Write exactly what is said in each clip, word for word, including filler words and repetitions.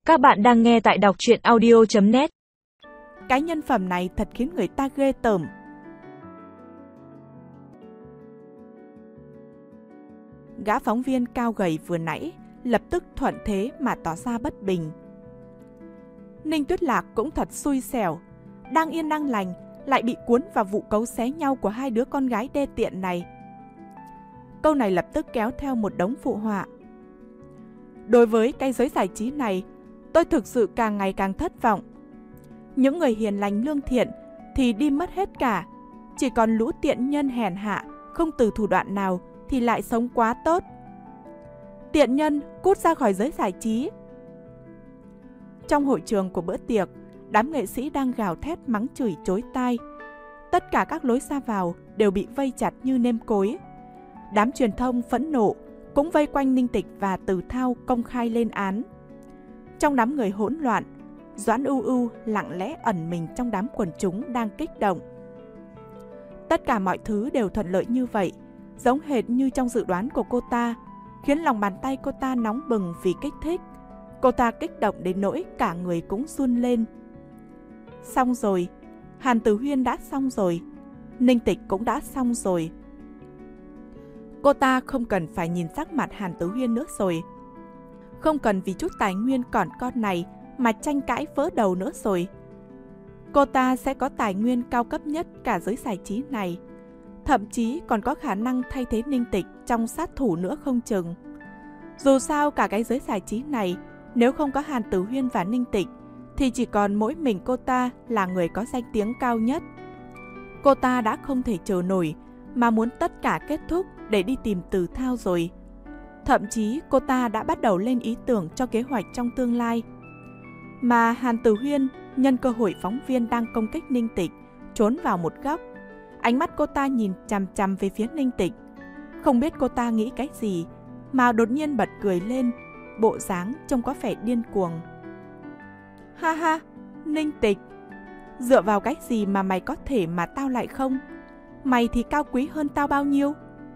Các bạn đang nghe tại đọc truyện audio chấm net. Cái nhân phẩm này thật khiến người ta ghê tởm. Gã phóng viên cao gầy vừa nãy lập tức thuận thế mà tỏ ra bất bình. Ninh Tuyết Lạc cũng thật xui xẻo, đang yên đang lành lại bị cuốn vào vụ cấu xé nhau của hai đứa con gái đê tiện này. Câu này lập tức kéo theo một đống phụ họa. Đối với cái giới giải trí này, tôi thực sự càng ngày càng thất vọng. Những người hiền lành lương thiện thì đi mất hết cả, chỉ còn lũ tiện nhân hèn hạ, không từ thủ đoạn nào thì lại sống quá tốt. Tiện nhân, cút ra khỏi giới giải trí. Trong hội trường của bữa tiệc, đám nghệ sĩ đang gào thét mắng chửi chối tai. Tất cả các lối ra vào đều bị vây chặt như nêm cối. Đám truyền thông phẫn nộ cũng vây quanh Ninh Tịch và Từ Thao công khai lên án. Trong đám người hỗn loạn, Doãn Ưu Ưu lặng lẽ ẩn mình trong đám quần chúng đang kích động. Tất cả mọi thứ đều thuận lợi như vậy, giống hệt như trong dự đoán của cô ta, khiến lòng bàn tay cô ta nóng bừng vì kích thích. Cô ta kích động đến nỗi cả người cũng run lên. Xong rồi, Hàn Tử Huyên đã xong rồi, Ninh Tịch cũng đã xong rồi. Cô ta không cần phải nhìn sắc mặt Hàn Tử Huyên nữa rồi. Không cần vì chút tài nguyên còn con này mà tranh cãi vỡ đầu nữa rồi. Cô ta sẽ có tài nguyên cao cấp nhất cả giới giải trí này. Thậm chí còn có khả năng thay thế Ninh Tịch trong sát thủ nữa không chừng. Dù sao cả cái giới giải trí này, nếu không có Hàn Tử Huyên và Ninh Tịch, thì chỉ còn mỗi mình cô ta là người có danh tiếng cao nhất. Cô ta đã không thể chờ nổi mà muốn tất cả kết thúc để đi tìm Từ Thao rồi. Thậm chí cô ta đã bắt đầu lên ý tưởng cho kế hoạch trong tương lai. Mà Hàn Tử Huyên nhân cơ hội phóng viên đang công kích Ninh Tịch trốn vào một góc. Ánh mắt cô ta nhìn chằm chằm về phía Ninh Tịch. Không biết cô ta nghĩ cái gì mà đột nhiên bật cười lên, bộ dáng trông có vẻ điên cuồng. Ha ha, Ninh Tịch, dựa vào cái gì mà mày có thể mà tao lại không? Mày thì cao quý hơn tao bao nhiêu?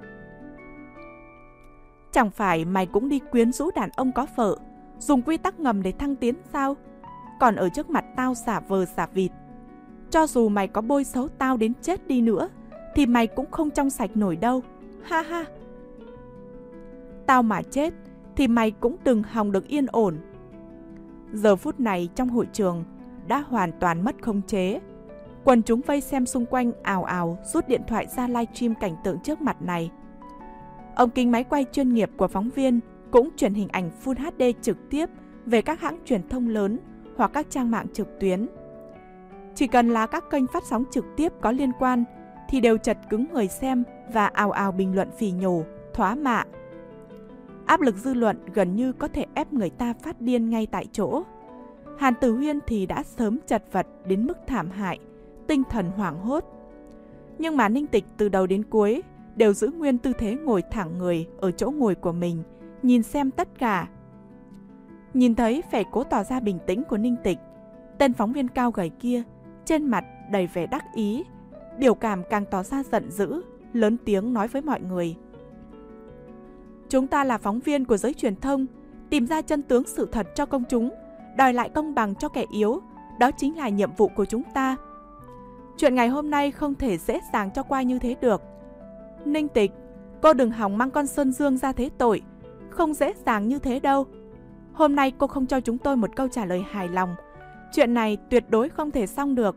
Chẳng phải mày cũng đi quyến rũ đàn ông có vợ, dùng quy tắc ngầm để thăng tiến sao? Còn ở trước mặt tao giả vờ giả vịt. Cho dù mày có bôi xấu tao đến chết đi nữa, thì mày cũng không trong sạch nổi đâu. Ha ha. Tao mà chết, thì mày cũng đừng hòng được yên ổn. Giờ phút này trong hội trường đã hoàn toàn mất khống chế. Quần chúng vây xem xung quanh ào ào rút điện thoại ra livestream cảnh tượng trước mặt này. Ống kính máy quay chuyên nghiệp của phóng viên cũng chuyển hình ảnh Full hát đê trực tiếp về các hãng truyền thông lớn hoặc các trang mạng trực tuyến. Chỉ cần là các kênh phát sóng trực tiếp có liên quan thì đều chật cứng người xem và ào ào bình luận phỉ nhổ, thóa mạ. Áp lực dư luận gần như có thể ép người ta phát điên ngay tại chỗ. Hàn Tử Huyên thì đã sớm chật vật đến mức thảm hại, tinh thần hoảng hốt. Nhưng mà Ninh Tịch từ đầu đến cuối đều giữ nguyên tư thế ngồi thẳng người ở chỗ ngồi của mình, nhìn xem tất cả. Nhìn thấy vẻ cố tỏ ra bình tĩnh của Ninh Tịch, tên phóng viên cao gầy kia trên mặt đầy vẻ đắc ý, biểu cảm càng tỏ ra giận dữ, lớn tiếng nói với mọi người. Chúng ta là phóng viên của giới truyền thông, tìm ra chân tướng sự thật cho công chúng, đòi lại công bằng cho kẻ yếu, đó chính là nhiệm vụ của chúng ta. Chuyện ngày hôm nay không thể dễ dàng cho qua như thế được. Ninh Tịch, cô đừng hòng mang con Sơn Dương ra thế tội, không dễ dàng như thế đâu. Hôm nay cô không cho chúng tôi một câu trả lời hài lòng, chuyện này tuyệt đối không thể xong được.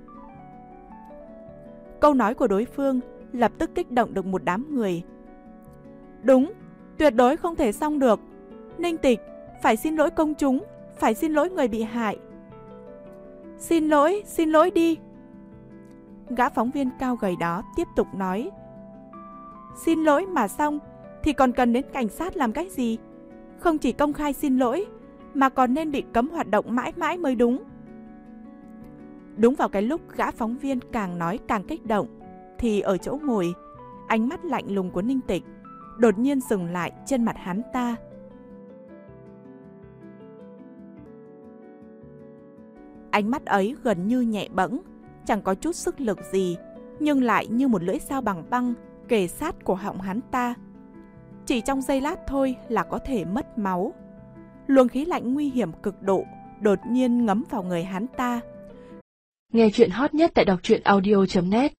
Câu nói của đối phương lập tức kích động được một đám người. Đúng, tuyệt đối không thể xong được. Ninh Tịch, phải xin lỗi công chúng, phải xin lỗi người bị hại. Xin lỗi, xin lỗi đi. Gã phóng viên cao gầy đó tiếp tục nói. Xin lỗi mà xong, thì còn cần đến cảnh sát làm cái gì? Không chỉ công khai xin lỗi, mà còn nên bị cấm hoạt động mãi mãi mới đúng. Đúng vào cái lúc gã phóng viên càng nói càng kích động, thì ở chỗ ngồi, ánh mắt lạnh lùng của Ninh Tịch đột nhiên dừng lại trên mặt hắn ta. Ánh mắt ấy gần như nhẹ bẫng, chẳng có chút sức lực gì, nhưng lại như một lưỡi dao bằng băng kề sát cổ họng hắn ta. Chỉ trong giây lát thôi là có thể mất máu. luồng khí lạnh nguy hiểm cực độ đột nhiên ngấm vào người hắn ta. Nghe chuyện hot nhất tại đọc truyện audio chấm net